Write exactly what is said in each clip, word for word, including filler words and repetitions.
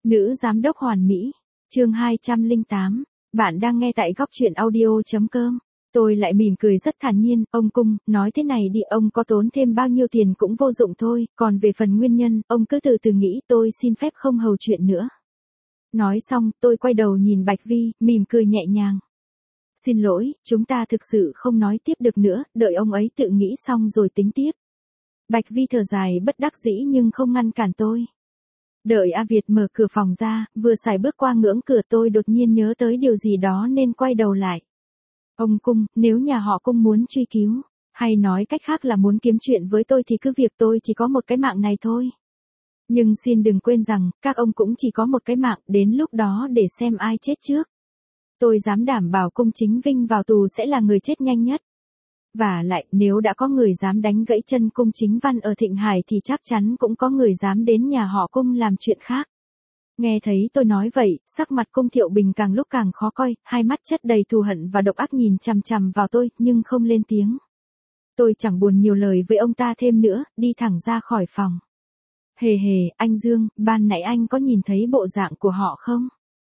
Nữ giám đốc hoàn mỹ. Chương hai trăm lẻ tám. Bạn đang nghe tại góc truyện audio chấm com. Tôi lại mỉm cười rất thản nhiên, ông Cung, nói thế này đi, ông có tốn thêm bao nhiêu tiền cũng vô dụng thôi, còn về phần nguyên nhân, ông cứ từ từ nghĩ, tôi xin phép không hầu chuyện nữa. Nói xong, tôi quay đầu nhìn Bạch Vi, mỉm cười nhẹ nhàng. Xin lỗi, chúng ta thực sự không nói tiếp được nữa, đợi ông ấy tự nghĩ xong rồi tính tiếp. Bạch Vi thở dài bất đắc dĩ nhưng không ngăn cản tôi. Đợi A Việt mở cửa phòng ra, vừa xài bước qua ngưỡng cửa tôi đột nhiên nhớ tới điều gì đó nên quay đầu lại. Ông Cung, nếu nhà họ Cung muốn truy cứu, hay nói cách khác là muốn kiếm chuyện với tôi thì cứ việc, tôi chỉ có một cái mạng này thôi. Nhưng xin đừng quên rằng, các ông cũng chỉ có một cái mạng, đến lúc đó để xem ai chết trước. Tôi dám đảm bảo Cung Chính Vinh vào tù sẽ là người chết nhanh nhất. Và lại, nếu đã có người dám đánh gãy chân Cung Chính Văn ở Thịnh Hải thì chắc chắn cũng có người dám đến nhà họ Cung làm chuyện khác. Nghe thấy tôi nói vậy, sắc mặt Cung Thiệu Bình càng lúc càng khó coi, hai mắt chất đầy thù hận và độc ác nhìn chằm chằm vào tôi, nhưng không lên tiếng. Tôi chẳng buồn nhiều lời với ông ta thêm nữa, đi thẳng ra khỏi phòng. Hề hề, anh Dương, ban nãy anh có nhìn thấy bộ dạng của họ không?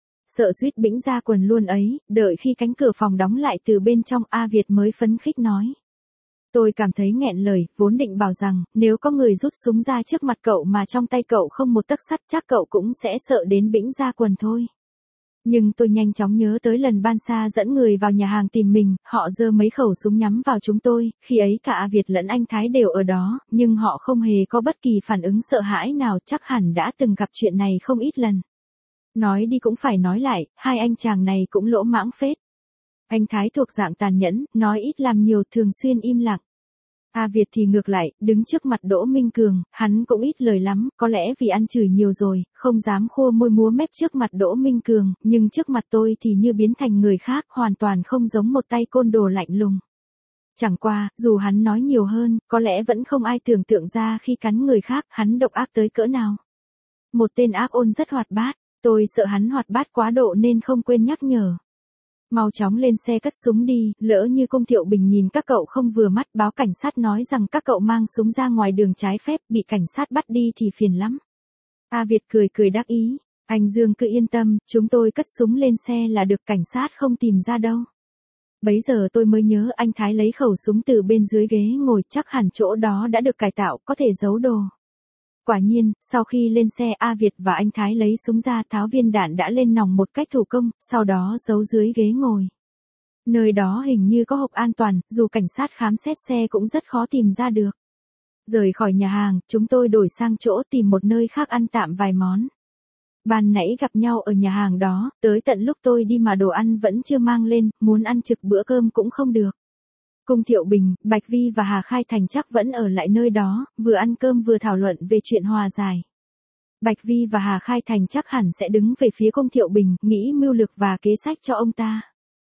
Sợ suýt bĩnh ra quần luôn ấy, đợi khi cánh cửa phòng đóng lại từ bên trong A Việt mới phấn khích nói. Tôi cảm thấy nghẹn lời, vốn định bảo rằng, nếu có người rút súng ra trước mặt cậu mà trong tay cậu không một tấc sắt chắc cậu cũng sẽ sợ đến bĩnh ra quần thôi. Nhưng tôi nhanh chóng nhớ tới lần Ban Sa dẫn người vào nhà hàng tìm mình, họ giơ mấy khẩu súng nhắm vào chúng tôi, khi ấy cả A Việt lẫn anh Thái đều ở đó, nhưng họ không hề có bất kỳ phản ứng sợ hãi nào, chắc hẳn đã từng gặp chuyện này không ít lần. Nói đi cũng phải nói lại, hai anh chàng này cũng lỗ mãng phết. Anh Thái thuộc dạng tàn nhẫn, nói ít làm nhiều, thường xuyên im lặng. A Việt thì ngược lại, đứng trước mặt Đỗ Minh Cường, hắn cũng ít lời lắm, có lẽ vì ăn chửi nhiều rồi, không dám khua môi múa mép trước mặt Đỗ Minh Cường, nhưng trước mặt tôi thì như biến thành người khác, hoàn toàn không giống một tay côn đồ lạnh lùng. Chẳng qua, dù hắn nói nhiều hơn, có lẽ vẫn không ai tưởng tượng ra khi cắn người khác, hắn độc ác tới cỡ nào. Một tên ác ôn rất hoạt bát, tôi sợ hắn hoạt bát quá độ nên không quên nhắc nhở. Mau chóng lên xe cất súng đi, lỡ như Cung Thiệu Bình nhìn các cậu không vừa mắt, báo cảnh sát nói rằng các cậu mang súng ra ngoài đường trái phép, bị cảnh sát bắt đi thì phiền lắm. A Việt cười cười đắc ý, anh Dương cứ yên tâm, chúng tôi cất súng lên xe là được, cảnh sát không tìm ra đâu. Bấy giờ tôi mới nhớ anh Thái lấy khẩu súng từ bên dưới ghế ngồi, chắc hẳn chỗ đó đã được cải tạo, có thể giấu đồ. Quả nhiên, sau khi lên xe A Việt và anh Thái lấy súng ra, tháo viên đạn đã lên nòng một cách thủ công, sau đó giấu dưới ghế ngồi. Nơi đó hình như có hộp an toàn, dù cảnh sát khám xét xe cũng rất khó tìm ra được. Rời khỏi nhà hàng, chúng tôi đổi sang chỗ tìm một nơi khác ăn tạm vài món. Ban nãy gặp nhau ở nhà hàng đó, tới tận lúc tôi đi mà đồ ăn vẫn chưa mang lên, muốn ăn trực bữa cơm cũng không được. Cung Thiệu Bình, Bạch Vi và Hà Khai Thành chắc vẫn ở lại nơi đó, vừa ăn cơm vừa thảo luận về chuyện hòa giải. Bạch Vi và Hà Khai Thành chắc hẳn sẽ đứng về phía Cung Thiệu Bình, nghĩ mưu lược và kế sách cho ông ta.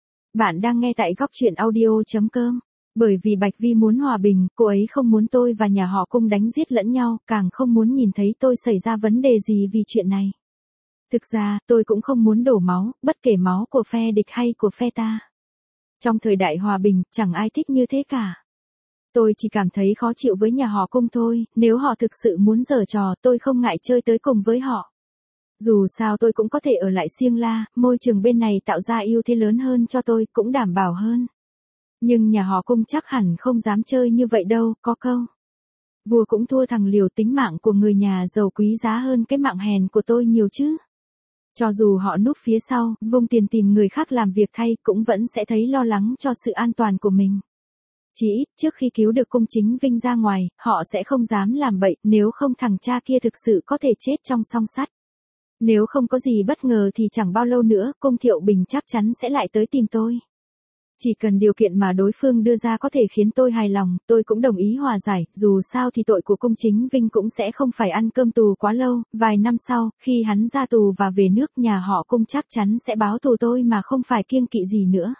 Bạn đang nghe tại góc truyện audio chấm com. Bởi vì Bạch Vi muốn hòa bình, cô ấy không muốn tôi và nhà họ Cung đánh giết lẫn nhau, càng không muốn nhìn thấy tôi xảy ra vấn đề gì vì chuyện này. Thực ra, tôi cũng không muốn đổ máu, bất kể máu của phe địch hay của phe ta. Trong thời đại hòa bình, chẳng ai thích như thế cả. Tôi chỉ cảm thấy khó chịu với nhà họ Cung thôi, nếu họ thực sự muốn giở trò, tôi không ngại chơi tới cùng với họ. Dù sao tôi cũng có thể ở lại Siêng La, môi trường bên này tạo ra ưu thế lớn hơn cho tôi, cũng đảm bảo hơn. Nhưng nhà họ Cung chắc hẳn không dám chơi như vậy đâu, có câu. Vua cũng thua thằng liều, tính mạng của người nhà giàu quý giá hơn cái mạng hèn của tôi nhiều chứ. Cho dù họ núp phía sau, vung tiền tìm người khác làm việc thay, cũng vẫn sẽ thấy lo lắng cho sự an toàn của mình. Chỉ ít, trước khi cứu được Cung Chính Vinh ra ngoài, họ sẽ không dám làm bậy, nếu không thằng cha kia thực sự có thể chết trong song sắt. Nếu không có gì bất ngờ thì chẳng bao lâu nữa, Cung Thiệu Bình chắc chắn sẽ lại tới tìm tôi. Chỉ cần điều kiện mà đối phương đưa ra có thể khiến tôi hài lòng, tôi cũng đồng ý hòa giải, dù sao thì tội của Cung Chính Vinh cũng sẽ không phải ăn cơm tù quá lâu, vài năm sau, khi hắn ra tù và về nước, nhà họ Cung chắc chắn sẽ báo thù tôi mà không phải kiêng kỵ gì nữa.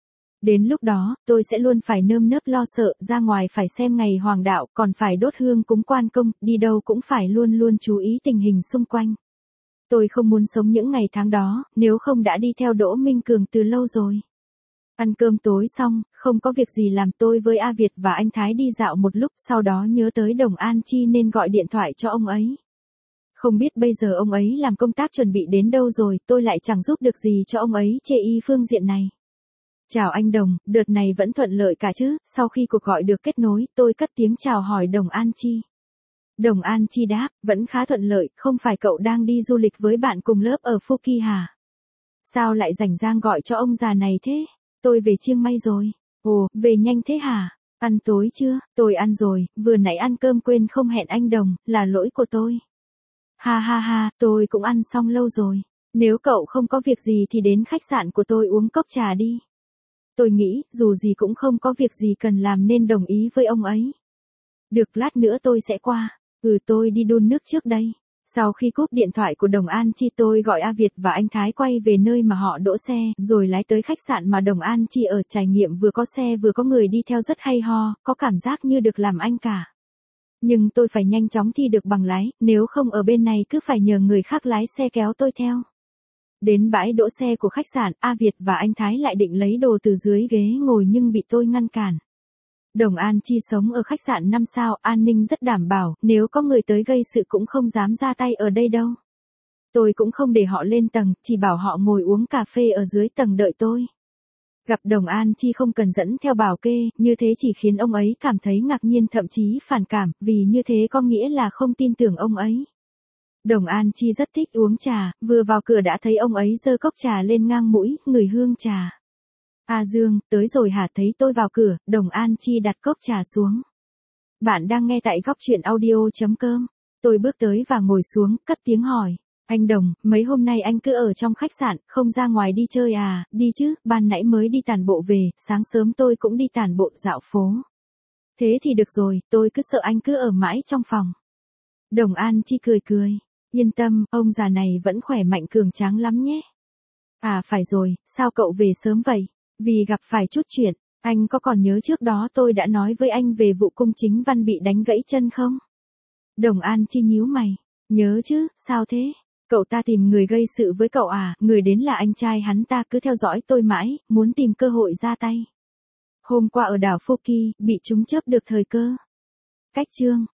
Đến lúc đó, tôi sẽ luôn phải nơm nớp lo sợ, ra ngoài phải xem ngày hoàng đạo, còn phải đốt hương cúng quan công, đi đâu cũng phải luôn luôn chú ý tình hình xung quanh. Tôi không muốn sống những ngày tháng đó, nếu không đã đi theo Đỗ Minh Cường từ lâu rồi. Ăn cơm tối xong, không có việc gì làm, tôi với A Việt và anh Thái đi dạo một lúc, sau đó nhớ tới Đồng An Chi nên gọi điện thoại cho ông ấy. Không biết bây giờ ông ấy làm công tác chuẩn bị đến đâu rồi, tôi lại chẳng giúp được gì cho ông ấy chê y phương diện này. Chào anh Đồng, đợt này vẫn thuận lợi cả chứ? Sau khi cuộc gọi được kết nối, tôi cất tiếng chào hỏi Đồng An Chi. Đồng An Chi đáp, vẫn khá thuận lợi, không phải cậu đang đi du lịch với bạn cùng lớp ở Phuket hả? Sao lại rảnh rang gọi cho ông già này thế? Tôi về Chiang Mai rồi. Ồ, về nhanh thế hả? Ăn tối chưa? Tôi ăn rồi, vừa nãy ăn cơm quên không hẹn anh Đồng, là lỗi của tôi. Ha ha ha, tôi cũng ăn xong lâu rồi. Nếu cậu không có việc gì thì đến khách sạn của tôi uống cốc trà đi. Tôi nghĩ, dù gì cũng không có việc gì cần làm nên đồng ý với ông ấy. Được, lát nữa tôi sẽ qua. Ừ, tôi đi đun nước trước đây. Sau khi cúp điện thoại của Đồng An Chi, tôi gọi A Việt và anh Thái quay về nơi mà họ đỗ xe, rồi lái tới khách sạn mà Đồng An Chi ở. Trải nghiệm vừa có xe vừa có người đi theo rất hay ho, có cảm giác như được làm anh cả. Nhưng tôi phải nhanh chóng thi được bằng lái, nếu không ở bên này cứ phải nhờ người khác lái xe kéo tôi theo. Đến bãi đỗ xe của khách sạn, A Việt và anh Thái lại định lấy đồ từ dưới ghế ngồi nhưng bị tôi ngăn cản. Đồng An Chi sống ở khách sạn năm sao, an ninh rất đảm bảo, nếu có người tới gây sự cũng không dám ra tay ở đây đâu. Tôi cũng không để họ lên tầng, chỉ bảo họ ngồi uống cà phê ở dưới tầng đợi tôi. Gặp Đồng An Chi không cần dẫn theo bảo kê, như thế chỉ khiến ông ấy cảm thấy ngạc nhiên, thậm chí phản cảm, vì như thế có nghĩa là không tin tưởng ông ấy. Đồng An Chi rất thích uống trà, vừa vào cửa đã thấy ông ấy giơ cốc trà lên ngang mũi, ngửi hương trà. A Dương, tới rồi hả? Thấy tôi vào cửa, Đồng An Chi đặt cốc trà xuống. Bạn đang nghe tại góc truyện audio.com. Tôi bước tới và ngồi xuống, cất tiếng hỏi. Anh Đồng, mấy hôm nay anh cứ ở trong khách sạn, không ra ngoài đi chơi à? Đi chứ, ban nãy mới đi tản bộ về, sáng sớm tôi cũng đi tản bộ dạo phố. Thế thì được rồi, tôi cứ sợ anh cứ ở mãi trong phòng. Đồng An Chi cười cười. Yên tâm, ông già này vẫn khỏe mạnh cường tráng lắm nhé. À phải rồi, sao cậu về sớm vậy? Vì gặp phải chút chuyện, anh có còn nhớ trước đó tôi đã nói với anh về vụ Cung Chính Văn bị đánh gãy chân không? Đồng An Chi nhíu mày. Nhớ chứ, sao thế? Cậu ta tìm người gây sự với cậu à? Người đến là anh trai hắn ta cứ theo dõi tôi mãi, muốn tìm cơ hội ra tay. Hôm qua ở đảo Phuket, bị chúng chớp được thời cơ. Cách chương.